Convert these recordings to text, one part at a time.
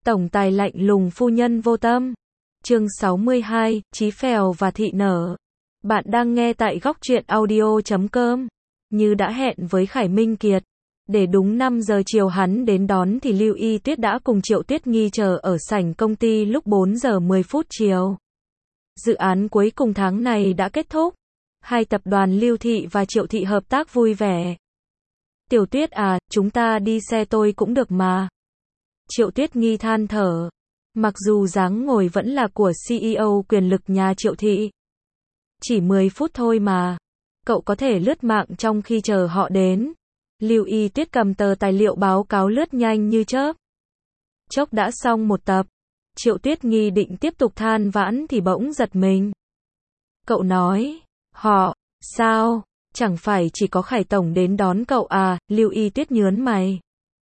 Tổng tài lạnh lùng phu nhân vô tâm. Chương 62, Chí Phèo và Thị Nở. Bạn đang nghe tại góc truyện audio.com. Như đã hẹn với Khải Minh Kiệt, để đúng 5 giờ chiều hắn đến đón thì Lưu Y Tuyết đã cùng Triệu Tuyết Nghi chờ ở sảnh công ty lúc 4 giờ 10 phút chiều. Dự án cuối cùng tháng này đã kết thúc. Hai tập đoàn Lưu Thị và Triệu Thị hợp tác vui vẻ. Tiểu Tuyết à, chúng ta đi xe tôi cũng được mà. Triệu Tuyết Nghi than thở. Mặc dù dáng ngồi vẫn là của CEO quyền lực nhà Triệu Thị. Chỉ 10 phút thôi mà. Cậu có thể lướt mạng trong khi chờ họ đến. Lưu Y Tuyết cầm tờ tài liệu báo cáo lướt nhanh như chớp. Chốc đã xong một tập. Triệu Tuyết Nghi định tiếp tục than vãn thì bỗng giật mình. Cậu nói, họ, sao, chẳng phải chỉ có Khải Tổng đến đón cậu à, Lưu Y Tuyết nhớn mày.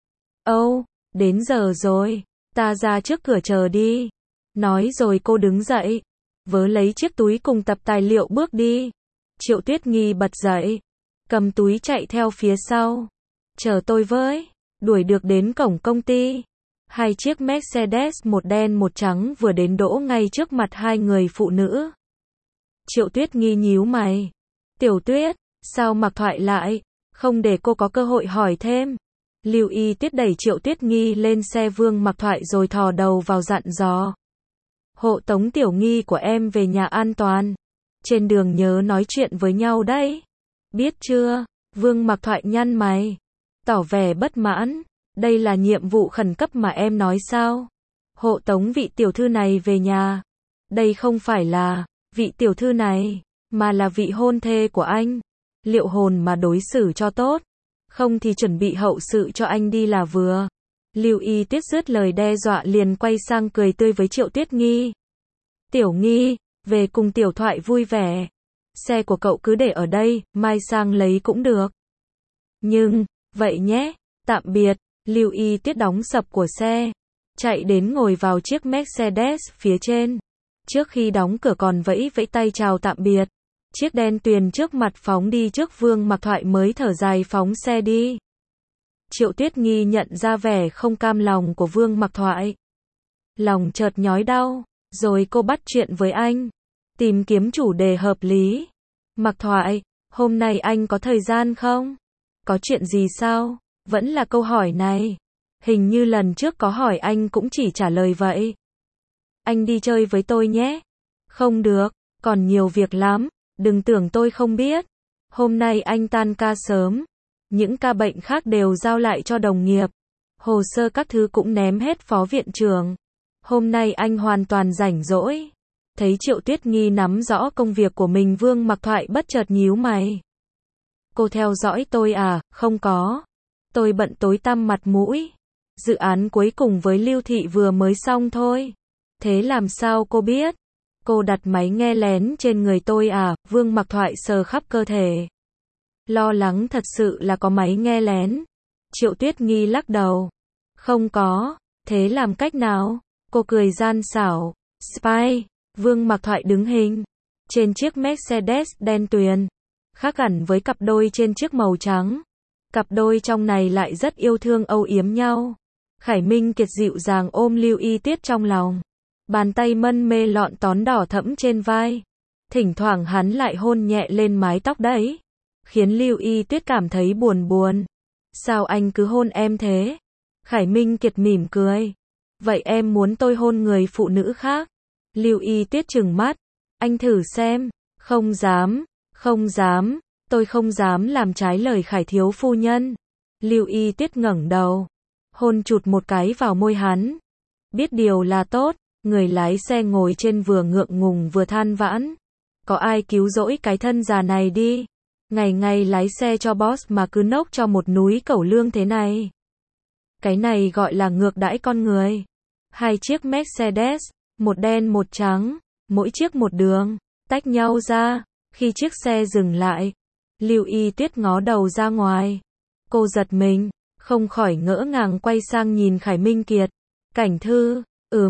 Âu, đến giờ rồi, ta ra trước cửa chờ đi. Nói rồi cô đứng dậy, vớ lấy chiếc túi cùng tập tài liệu bước đi. Triệu Tuyết Nghi bật dậy, cầm túi chạy theo phía sau. Chờ tôi với, đuổi được đến cổng công ty. Hai chiếc Mercedes một đen một trắng vừa đến đỗ ngay trước mặt hai người phụ nữ. Triệu Tuyết Nghi nhíu mày. Tiểu Tuyết, sao mặc thoại lại, không để cô có cơ hội hỏi thêm. Lưu Y Tuyết đẩy Triệu Tuyết Nghi lên xe Vương Mặc Thoại rồi thò đầu vào dặn dò. Hộ tống Tiểu Nghi của em về nhà an toàn. Trên đường nhớ nói chuyện với nhau đấy. Biết chưa? Vương Mặc Thoại nhăn mày, tỏ vẻ bất mãn. Đây là nhiệm vụ khẩn cấp mà em nói sao? Hộ tống vị tiểu thư này về nhà. Đây không phải là vị tiểu thư này, mà là vị hôn thê của anh. Liệu hồn mà đối xử cho tốt, không thì chuẩn bị hậu sự cho anh đi là vừa. Lưu Y Tuyết dứt lời đe dọa liền quay sang cười tươi với Triệu Tuyết Nghi. Tiểu Nghi, về cùng Tiểu Thoại vui vẻ. Xe của cậu cứ để ở đây, mai sang lấy cũng được. Nhưng, vậy nhé, tạm biệt. Lưu Y Tuyết đóng sập của xe, chạy đến ngồi vào chiếc Mercedes phía trên. Trước khi đóng cửa còn vẫy vẫy tay chào tạm biệt. Chiếc đen tuyền trước mặt phóng đi trước Vương Mặc Thoại mới thở dài phóng xe đi. Triệu Tuyết Nghi nhận ra vẻ không cam lòng của Vương Mặc Thoại. Lòng chợt nhói đau, rồi cô bắt chuyện với anh, tìm kiếm chủ đề hợp lý. Mặc Thoại, hôm nay anh có thời gian không? Có chuyện gì sao? Vẫn là câu hỏi này. Hình như lần trước có hỏi anh cũng chỉ trả lời vậy. Anh đi chơi với tôi nhé. Không được, còn nhiều việc lắm. Đừng tưởng tôi không biết. Hôm nay anh tan ca sớm. Những ca bệnh khác đều giao lại cho đồng nghiệp. Hồ sơ các thứ cũng ném hết phó viện trưởng. Hôm nay anh hoàn toàn rảnh rỗi. Thấy Triệu Tuyết Nghi nắm rõ công việc của mình, Vương Mặc Thoại bất chợt nhíu mày. Cô theo dõi tôi à? Không có. Tôi bận tối tăm mặt mũi. Dự án cuối cùng với Lưu Thị vừa mới xong thôi. Thế làm sao cô biết? Cô đặt máy nghe lén trên người tôi à? Vương Mặc Thoại sờ khắp cơ thể. Lo lắng thật sự là có máy nghe lén. Triệu Tuyết Nghi lắc đầu. Không có. Thế làm cách nào? Cô cười gian xảo. Spy. Vương Mặc Thoại đứng hình trên chiếc Mercedes đen tuyền, khác hẳn với cặp đôi trên chiếc màu trắng. Cặp đôi trong này lại rất yêu thương âu yếm nhau. Khải Minh Kiệt dịu dàng ôm Lưu Y Tuyết trong lòng. Bàn tay mân mê lọn tón đỏ thẫm trên vai. Thỉnh thoảng hắn lại hôn nhẹ lên mái tóc đấy, khiến Lưu Y Tuyết cảm thấy buồn buồn. Sao anh cứ hôn em thế? Khải Minh Kiệt mỉm cười. Vậy em muốn tôi hôn người phụ nữ khác? Lưu Y Tuyết trừng mắt. Anh thử xem. Không dám, không dám. Tôi không dám làm trái lời Khải thiếu phu nhân. Lưu Y Tuyết ngẩng đầu, hôn chụt một cái vào môi hắn. Biết điều là tốt. Người lái xe ngồi trên vừa ngượng ngùng vừa than vãn. Có ai cứu rỗi cái thân già này đi. Ngày ngày lái xe cho boss mà cứ nốc cho một núi cẩu lương thế này. Cái này gọi là ngược đãi con người. Hai chiếc Mercedes, một đen một trắng, mỗi chiếc một đường, tách nhau ra. Khi chiếc xe dừng lại, Lưu Y Tuyết ngó đầu ra ngoài. Cô giật mình, không khỏi ngỡ ngàng quay sang nhìn Khải Minh Kiệt. Cảnh thư,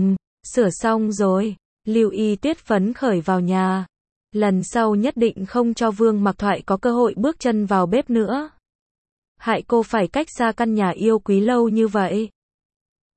sửa xong rồi. Lưu Y Tuyết phấn khởi vào nhà. Lần sau nhất định không cho Vương Mặc Thoại có cơ hội bước chân vào bếp nữa. Hại cô phải cách xa căn nhà yêu quý lâu như vậy.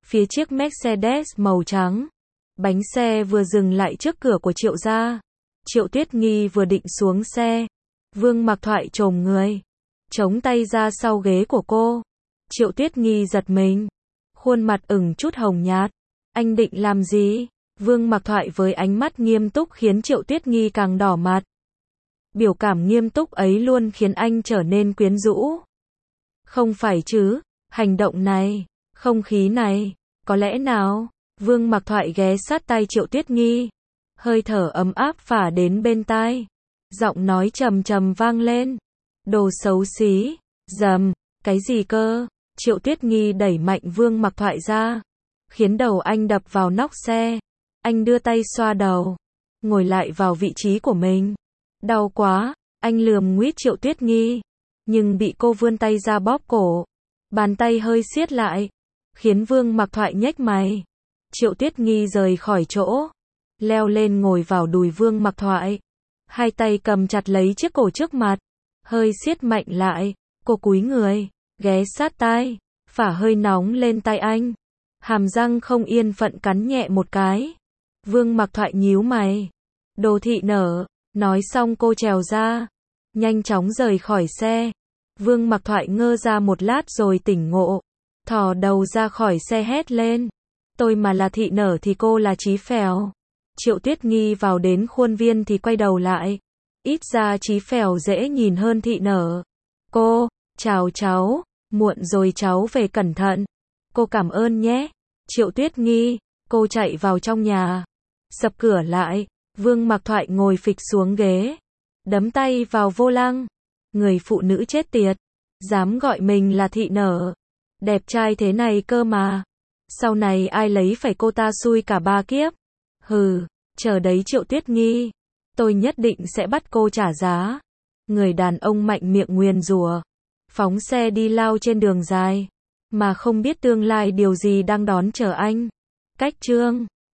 phía chiếc Mercedes màu trắng. Bánh xe vừa dừng lại trước cửa của Triệu gia. Triệu Tuyết Nghi vừa định xuống xe. Vương Mặc Thoại chồm người, chống tay ra sau ghế của cô. Triệu Tuyết Nghi giật mình, khuôn mặt ửng chút hồng nhạt. Anh định làm gì? Vương Mặc Thoại với ánh mắt nghiêm túc khiến Triệu Tuyết Nghi càng đỏ mặt. Biểu cảm nghiêm túc ấy luôn khiến anh trở nên quyến rũ. Không phải chứ, hành động này, không khí này, có lẽ nào? Vương Mặc Thoại ghé sát tai Triệu Tuyết Nghi, hơi thở ấm áp phả đến bên tai. Giọng nói trầm trầm vang lên. Đồ xấu xí, dầm, cái gì cơ? Triệu Tuyết Nghi đẩy mạnh Vương Mặc Thoại ra, khiến đầu anh đập vào nóc xe. Anh đưa tay xoa đầu, ngồi lại vào vị trí của mình. Đau quá, anh lườm nguýt Triệu Tuyết Nghi, nhưng bị cô vươn tay ra bóp cổ. Bàn tay hơi siết lại, khiến Vương Mặc Thoại nhếch mày. Triệu Tuyết Nghi rời khỏi chỗ, leo lên ngồi vào đùi Vương Mặc Thoại. Hai tay cầm chặt lấy chiếc cổ trước mặt, hơi siết mạnh lại. Cô cúi người, ghé sát tai, phả hơi nóng lên tai anh. Hàm răng không yên phận cắn nhẹ một cái. Vương Mặc Thoại nhíu mày. Đồ thị nở. Nói xong cô trèo ra, nhanh chóng rời khỏi xe. Vương Mặc Thoại ngơ ra một lát rồi tỉnh ngộ, thò đầu ra khỏi xe hét lên. Tôi mà là thị nở thì cô là Chí Phèo. Triệu Tuyết Nghi vào đến khuôn viên thì quay đầu lại. Ít ra Chí Phèo dễ nhìn hơn thị nở. Cô, chào cháu, muộn rồi cháu về cẩn thận. Cô cảm ơn nhé. Triệu Tuyết Nghi, cô chạy vào trong nhà, sập cửa lại. Vương Mặc Thoại ngồi phịch xuống ghế, đấm tay vào vô lăng. Người phụ nữ chết tiệt, dám gọi mình là thị nở. Đẹp trai thế này cơ mà. Sau này ai lấy phải cô ta xui cả ba kiếp. Hừ, chờ đấy Triệu Tuyết Nghi. Tôi nhất định sẽ bắt cô trả giá. Người đàn ông mạnh miệng nguyền rủa, phóng xe đi lao trên đường dài, mà không biết tương lai điều gì đang đón chờ anh. Cách chương